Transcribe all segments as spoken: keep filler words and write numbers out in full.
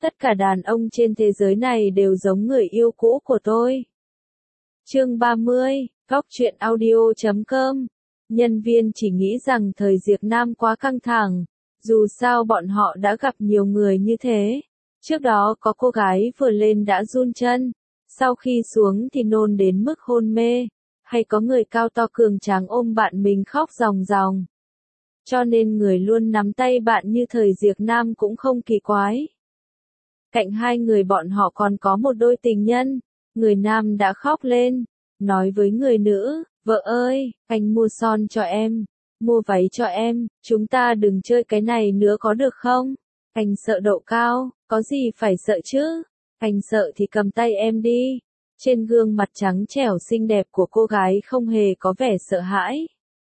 Tất cả đàn ông trên thế giới này đều giống người yêu cũ của tôi. Chương ba mươi, góc truyện audio chấm com. Nhân viên chỉ nghĩ rằng thời Diệp Nam quá căng thẳng, dù sao bọn họ đã gặp nhiều người như thế. Trước đó có cô gái vừa lên đã run chân, sau khi xuống thì nôn đến mức hôn mê, hay có người cao to cường tráng ôm bạn mình khóc ròng ròng. Cho nên người luôn nắm tay bạn như thời Diệp Nam cũng không kỳ quái. Cạnh hai người bọn họ còn có một đôi tình nhân, người nam đã khóc lên, nói với người nữ, vợ ơi, anh mua son cho em, mua váy cho em, chúng ta đừng chơi cái này nữa có được không? Anh sợ độ cao, có gì phải sợ chứ? Anh sợ thì cầm tay em đi. Trên gương mặt trắng trẻo xinh đẹp của cô gái không hề có vẻ sợ hãi,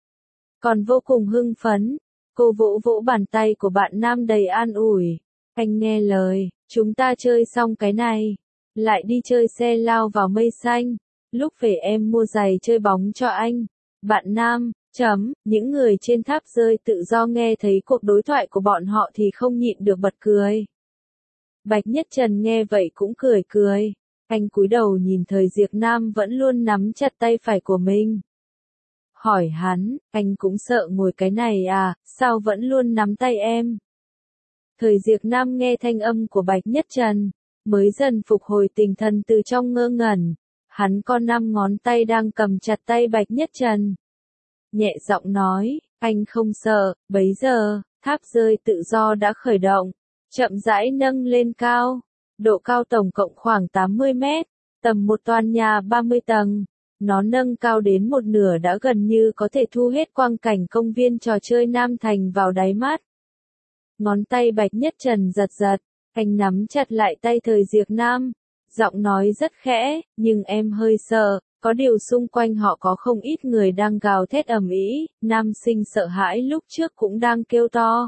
còn vô cùng hưng phấn. Cô vỗ vỗ bàn tay của bạn nam đầy an ủi. Anh nghe lời, chúng ta chơi xong cái này, lại đi chơi xe lao vào mây xanh. Lúc về em mua giày chơi bóng cho anh. Bạn nam, chấm, những người trên tháp rơi tự do nghe thấy cuộc đối thoại của bọn họ thì không nhịn được bật cười. Bạch Nhất Trần nghe vậy cũng cười cười. Anh cúi đầu nhìn thời Diệp Nam vẫn luôn nắm chặt tay phải của mình. Hỏi hắn, anh cũng sợ ngồi cái này à, sao vẫn luôn nắm tay em? Thời Diệp Nam nghe thanh âm của Bạch Nhất Trần, mới dần phục hồi tinh thần từ trong ngơ ngẩn. Hắn có năm ngón tay đang cầm chặt tay Bạch Nhất Trần. Nhẹ giọng nói, anh không sợ. Bấy giờ, tháp rơi tự do đã khởi động, chậm rãi nâng lên cao. Độ cao tổng cộng khoảng tám mươi mét, tầm một tòa nhà ba mươi tầng. Nó nâng cao đến một nửa đã gần như có thể thu hết quang cảnh công viên trò chơi Nam Thành vào đáy mắt. Ngón tay Bạch Nhất Trần giật giật, anh nắm chặt lại tay thời Diệp Nam, giọng nói rất khẽ, nhưng em hơi sợ, có điều xung quanh họ có không ít người đang gào thét ầm ĩ, nam sinh sợ hãi lúc trước cũng đang kêu to.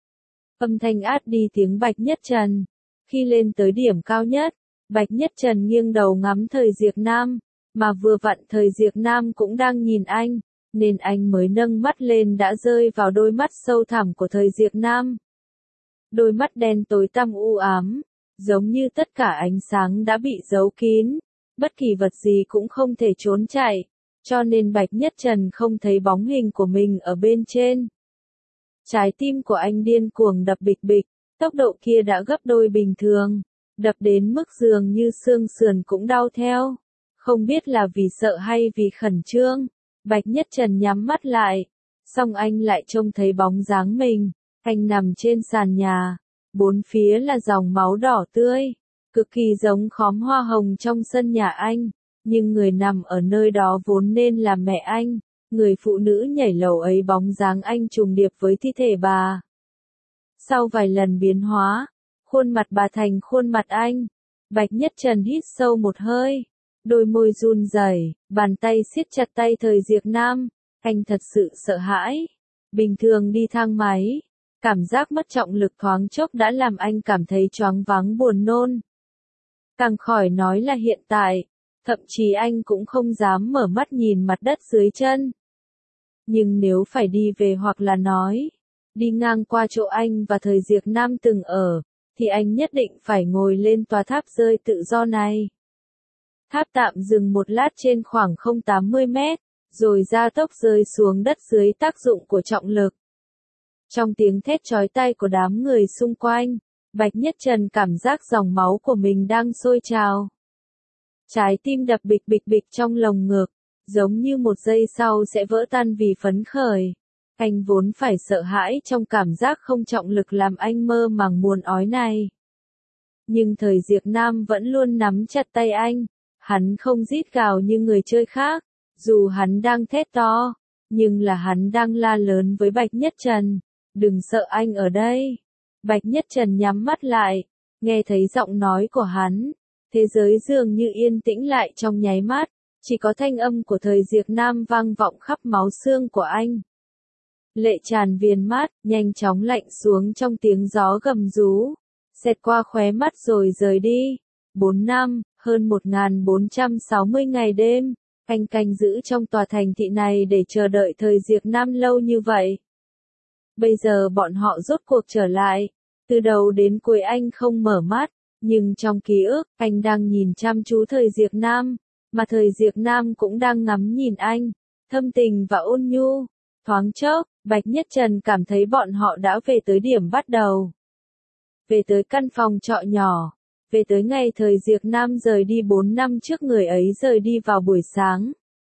Âm thanh át đi tiếng Bạch Nhất Trần. Khi lên tới điểm cao nhất, Bạch Nhất Trần nghiêng đầu ngắm thời Diệp Nam, mà vừa vặn thời Diệp Nam cũng đang nhìn anh, nên anh mới nâng mắt lên đã rơi vào đôi mắt sâu thẳm của thời Diệp Nam. Đôi mắt đen tối tăm u ám, giống như tất cả ánh sáng đã bị giấu kín, bất kỳ vật gì cũng không thể trốn chạy, cho nên Bạch Nhất Trần không thấy bóng hình của mình ở bên trên. Trái tim của anh điên cuồng đập bịch bịch, tốc độ kia đã gấp đôi bình thường, đập đến mức dường như xương sườn cũng đau theo. Không biết là vì sợ hay vì khẩn trương, Bạch Nhất Trần nhắm mắt lại, xong anh lại trông thấy bóng dáng mình, anh nằm trên sàn nhà, bốn phía là dòng máu đỏ tươi, cực kỳ giống khóm hoa hồng trong sân nhà anh, nhưng người nằm ở nơi đó vốn nên là mẹ anh, người phụ nữ nhảy lầu ấy bóng dáng anh trùng điệp với thi thể bà. Sau vài lần biến hóa, khuôn mặt bà thành khuôn mặt anh. Bạch Nhất Trần hít sâu một hơi, đôi môi run rẩy, bàn tay siết chặt tay thời Diệp Nam, anh thật sự sợ hãi. Bình thường đi thang máy, cảm giác mất trọng lực thoáng chốc đã làm anh cảm thấy choáng váng buồn nôn. Càng khỏi nói là hiện tại, thậm chí anh cũng không dám mở mắt nhìn mặt đất dưới chân. Nhưng nếu phải đi về hoặc là nói, đi ngang qua chỗ anh và thời Diệp Nam từng ở, thì anh nhất định phải ngồi lên tòa tháp rơi tự do này. Tháp tạm dừng một lát trên khoảng không tám mươi mét, rồi gia tốc rơi xuống đất dưới tác dụng của trọng lực. Trong tiếng thét chói tai của đám người xung quanh, Bạch Nhất Trần cảm giác dòng máu của mình đang sôi trào. Trái tim đập bịch bịch bịch trong lồng ngực, giống như một giây sau sẽ vỡ tan vì phấn khởi. Anh vốn phải sợ hãi trong cảm giác không trọng lực làm anh mơ màng muốn ói này. Nhưng thời Diệp Nam vẫn luôn nắm chặt tay anh, hắn không rít gào như người chơi khác, dù hắn đang thét to, nhưng là hắn đang la lớn với Bạch Nhất Trần, đừng sợ anh ở đây. Bạch Nhất Trần nhắm mắt lại, nghe thấy giọng nói của hắn, thế giới dường như yên tĩnh lại trong nháy mắt, chỉ có thanh âm của thời Diệp Nam vang vọng khắp máu xương của anh. Lệ tràn viền mắt, nhanh chóng lạnh xuống trong tiếng gió gầm rú, xẹt qua khóe mắt rồi rời đi. Bốn năm, hơn một nghìn bốn trăm sáu mươi ngày đêm, anh canh giữ trong tòa thành thị này để chờ đợi thời Diệp Nam lâu như vậy. Bây giờ bọn họ rốt cuộc trở lại, từ Từ đầu đến cuối anh không mở mắt, nhưng trong ký ức, anh đang nhìn chăm chú Thời Diệp Nam, mà Thời Diệp Nam cũng đang ngắm nhìn anh, thâm tình và ôn nhu. Thoáng chốc, Bạch Nhất Trần cảm thấy bọn họ đã về tới điểm bắt đầu. Về tới căn phòng trọ nhỏ, về tới ngày Thời Diệp Nam rời đi bốn năm trước, người ấy rời đi vào buổi sáng.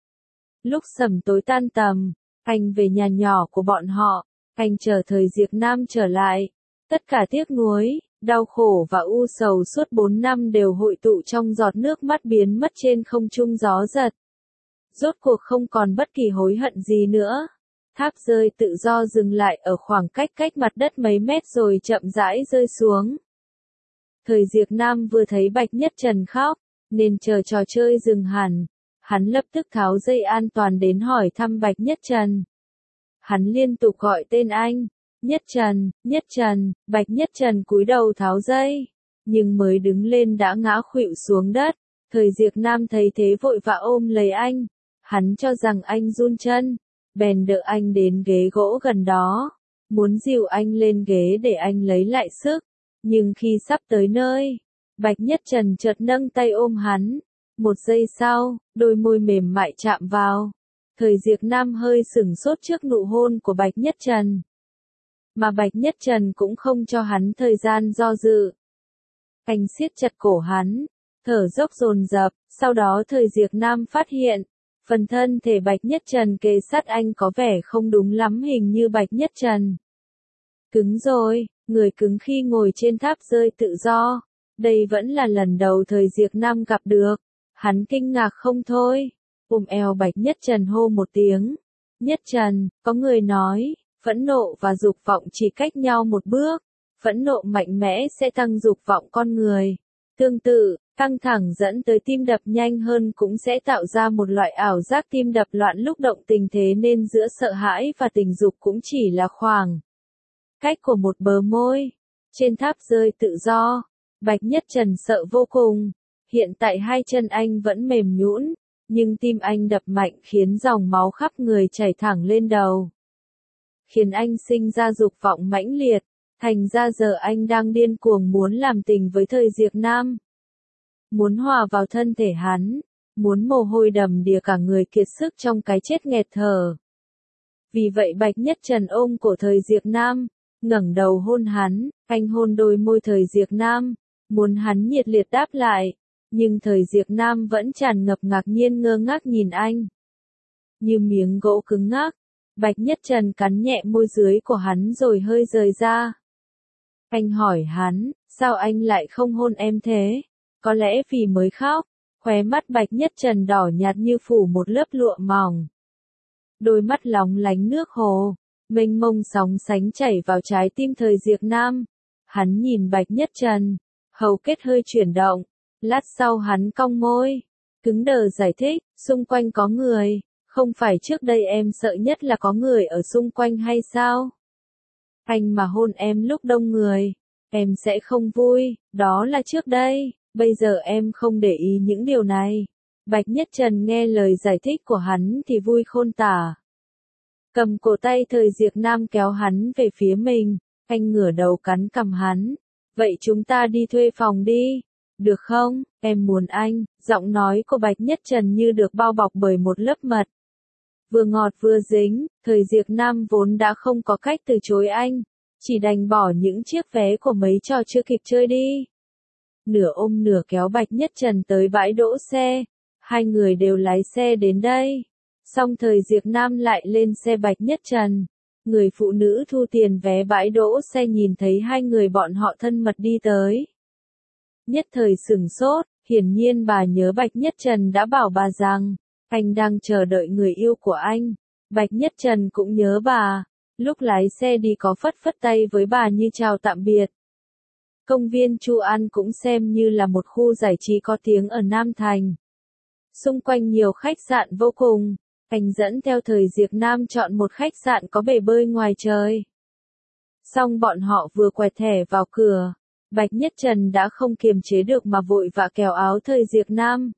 Lúc sẩm tối tan tầm, anh về nhà nhỏ của bọn họ, anh chờ Thời Diệp Nam trở lại. Tất cả tiếc nuối, đau khổ và u sầu suốt bốn năm đều hội tụ trong giọt nước mắt biến mất trên không trung gió giật. Rốt cuộc không còn bất kỳ hối hận gì nữa. Tháp rơi tự do dừng lại ở khoảng cách cách mặt đất mấy mét rồi chậm rãi rơi xuống. Thời Diệp Nam vừa thấy Bạch Nhất Trần khóc, nên chờ trò chơi dừng hẳn. Hắn lập tức tháo dây an toàn đến hỏi thăm Bạch Nhất Trần. Hắn liên tục gọi tên anh. Nhất Trần, Nhất Trần, Bạch Nhất Trần cúi đầu tháo dây. Nhưng mới đứng lên đã ngã khuỵu xuống đất. Thời Diệp Nam thấy thế vội vã ôm lấy anh. Hắn cho rằng anh run chân. Bèn đỡ anh đến ghế gỗ gần đó. Muốn dìu anh lên ghế để anh lấy lại sức. Nhưng khi sắp tới nơi, Bạch Nhất Trần chợt nâng tay ôm hắn. Một giây sau, đôi môi mềm mại chạm vào. Thời Diệp Nam hơi sửng sốt trước nụ hôn của Bạch Nhất Trần. Mà Bạch Nhất Trần cũng không cho hắn thời gian do dự. Anh siết chặt cổ hắn, thở dốc dồn dập, sau đó Thời Diệp Nam phát hiện, phần thân thể Bạch Nhất Trần kề sát anh có vẻ không đúng lắm, hình như Bạch Nhất Trần cứng rồi, người cứng khi ngồi trên tháp rơi tự do. Đây vẫn là lần đầu Thời Diệp Nam gặp được. Hắn kinh ngạc không thôi, ôm eo Bạch Nhất Trần hô một tiếng. Nhất Trần, có người nói, phẫn nộ và dục vọng chỉ cách nhau một bước. Phẫn nộ mạnh mẽ sẽ tăng dục vọng con người. Tương tự, căng thẳng dẫn tới tim đập nhanh hơn cũng sẽ tạo ra một loại ảo giác tim đập loạn lúc động tình, thế nên giữa sợ hãi và tình dục cũng chỉ là khoảng cách của một bờ môi. Trên tháp rơi tự do, Bạch Nhất Trần sợ vô cùng. Hiện tại hai chân anh vẫn mềm nhũn, nhưng tim anh đập mạnh khiến dòng máu khắp người chảy thẳng lên đầu. Khiến anh sinh ra dục vọng mãnh liệt, thành ra giờ anh đang điên cuồng muốn làm tình với Thời Diệp Nam. Muốn hòa vào thân thể hắn, muốn mồ hôi đầm đìa cả người kiệt sức trong cái chết nghẹt thở. Vì vậy Bạch Nhất Trần ôm cổ Thời Diệp Nam, ngẩng đầu hôn hắn, anh hôn đôi môi Thời Diệp Nam, muốn hắn nhiệt liệt đáp lại. Nhưng Thời Diệp Nam vẫn tràn ngập ngạc nhiên ngơ ngác nhìn anh. Như miếng gỗ cứng ngắc, Bạch Nhất Trần cắn nhẹ môi dưới của hắn rồi hơi rời ra. Anh hỏi hắn, sao anh lại không hôn em thế? Có lẽ vì mới khóc. Khóe mắt Bạch Nhất Trần đỏ nhạt như phủ một lớp lụa mỏng. Đôi mắt lóng lánh nước hồ, mênh mông sóng sánh chảy vào trái tim Thời Diệp Nam. Hắn nhìn Bạch Nhất Trần, hầu kết hơi chuyển động. Lát sau hắn cong môi, cứng đờ giải thích, xung quanh có người, không phải trước đây em sợ nhất là có người ở xung quanh hay sao? Anh mà hôn em lúc đông người, em sẽ không vui, đó là trước đây, bây giờ em không để ý những điều này. Bạch Nhất Trần nghe lời giải thích của hắn thì vui khôn tả. Cầm cổ tay Thời Diệp Nam kéo hắn về phía mình, anh ngửa đầu cắn cằm hắn, vậy chúng ta đi thuê phòng đi. Được không, em muốn anh, giọng nói của Bạch Nhất Trần như được bao bọc bởi một lớp mật. Vừa ngọt vừa dính, Thời Diệp Nam vốn đã không có cách từ chối anh, chỉ đành bỏ những chiếc vé của mấy trò chưa kịp chơi đi. Nửa ôm nửa kéo Bạch Nhất Trần tới bãi đỗ xe, hai người đều lái xe đến đây. Xong Thời Diệp Nam lại lên xe Bạch Nhất Trần. Người phụ nữ thu tiền vé bãi đỗ xe nhìn thấy hai người bọn họ thân mật đi tới. Nhất thời sửng sốt, hiển nhiên bà nhớ Bạch Nhất Trần đã bảo bà rằng, anh đang chờ đợi người yêu của anh. Bạch Nhất Trần cũng nhớ bà, lúc lái xe đi có phất phất tay với bà như chào tạm biệt. Công viên Chu An cũng xem như là một khu giải trí có tiếng ở Nam Thành. Xung quanh nhiều khách sạn vô cùng, anh dẫn theo Thời Diệp Nam chọn một khách sạn có bể bơi ngoài trời. Xong bọn họ vừa quẹt thẻ vào cửa. Bạch Nhất Trần đã không kiềm chế được mà vội vã kéo áo Thời Diệp Nam.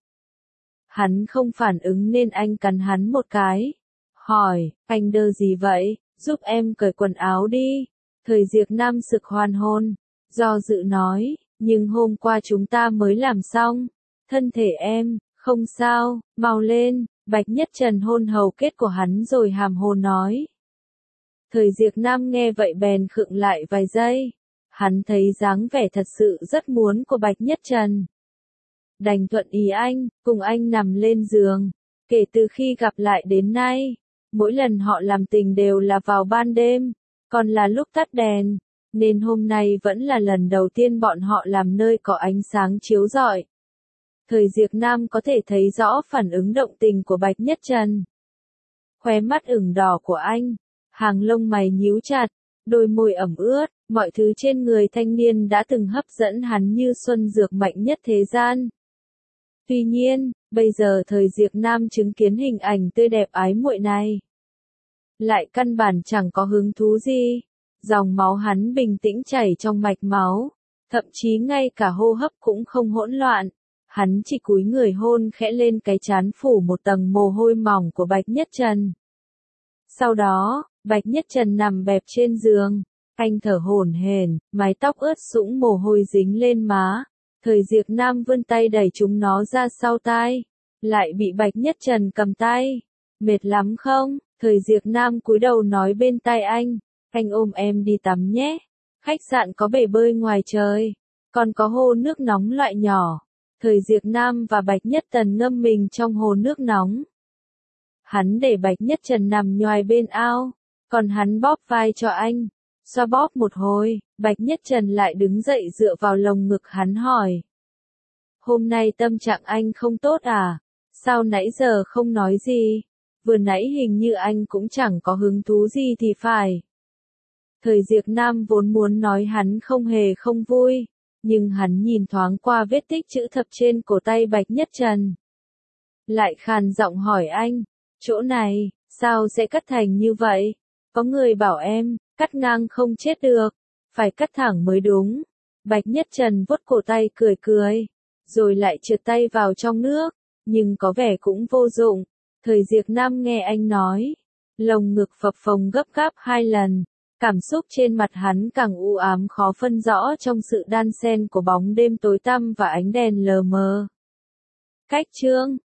Hắn không phản ứng nên anh cắn hắn một cái. Hỏi, anh đơ gì vậy, giúp em cởi quần áo đi. Thời Diệp Nam sực hoàn hồn. do dự nói, nhưng hôm qua chúng ta mới làm xong, thân thể em, không sao, mau lên, Bạch Nhất Trần hôn hầu kết của hắn rồi hàm hồ nói. Thời Diệp Nam nghe vậy bèn khựng lại vài giây, hắn thấy dáng vẻ thật sự rất muốn của Bạch Nhất Trần. Đành thuận ý anh, cùng anh nằm lên giường, kể từ khi gặp lại đến nay, mỗi lần họ làm tình đều là vào ban đêm, còn là lúc tắt đèn, nên hôm nay vẫn là lần đầu tiên bọn họ làm nơi có ánh sáng chiếu rọi. Thời Diệp Nam có thể thấy rõ phản ứng động tình của Bạch Nhất Trần. Khóe mắt ửng đỏ của anh, hàng lông mày nhíu chặt, đôi môi ẩm ướt, mọi thứ trên người thanh niên đã từng hấp dẫn hắn như xuân dược mạnh nhất thế gian. Tuy nhiên, bây giờ thời Diệp Nam chứng kiến hình ảnh tươi đẹp ái muội này, lại căn bản chẳng có hứng thú gì. Dòng máu hắn bình tĩnh chảy trong mạch máu, thậm chí ngay cả hô hấp cũng không hỗn loạn. Hắn chỉ cúi người hôn khẽ lên cái trán phủ một tầng mồ hôi mỏng của Bạch Nhất Trần. Sau đó, Bạch Nhất Trần nằm bẹp trên giường, anh thở hổn hển, mái tóc ướt sũng mồ hôi dính lên má. Thời Diệp Nam vươn tay đẩy chúng nó ra sau tai, lại bị Bạch Nhất Trần cầm tay. Mệt lắm không? Thời Diệp Nam cúi đầu nói bên tai anh, anh ôm em đi tắm nhé. Khách sạn có bể bơi ngoài trời, còn có hồ nước nóng loại nhỏ. Thời Diệp Nam và Bạch Nhất Trần ngâm mình trong hồ nước nóng. Hắn để Bạch Nhất Trần nằm nhoài bên ao, còn hắn bóp vai cho anh. Xoa bóp một hồi, Bạch Nhất Trần lại đứng dậy dựa vào lồng ngực hắn hỏi. Hôm nay tâm trạng anh không tốt à? Sao nãy giờ không nói gì? Vừa nãy hình như anh cũng chẳng có hứng thú gì thì phải. Thời Diệp Nam vốn muốn nói hắn không hề không vui, nhưng hắn nhìn thoáng qua vết tích chữ thập trên cổ tay Bạch Nhất Trần. Lại khàn giọng hỏi anh, chỗ này, sao sẽ cắt thành như vậy? Có người bảo em, cắt ngang không chết được, phải cắt thẳng mới đúng. Bạch Nhất Trần vuốt cổ tay cười cười, rồi lại trượt tay vào trong nước, nhưng có vẻ cũng vô dụng. Thời Diệp Nam nghe anh nói, lồng ngực phập phồng gấp gáp hai lần, cảm xúc trên mặt hắn càng u ám khó phân rõ trong sự đan xen của bóng đêm tối tăm và ánh đèn lờ mờ. Cách chương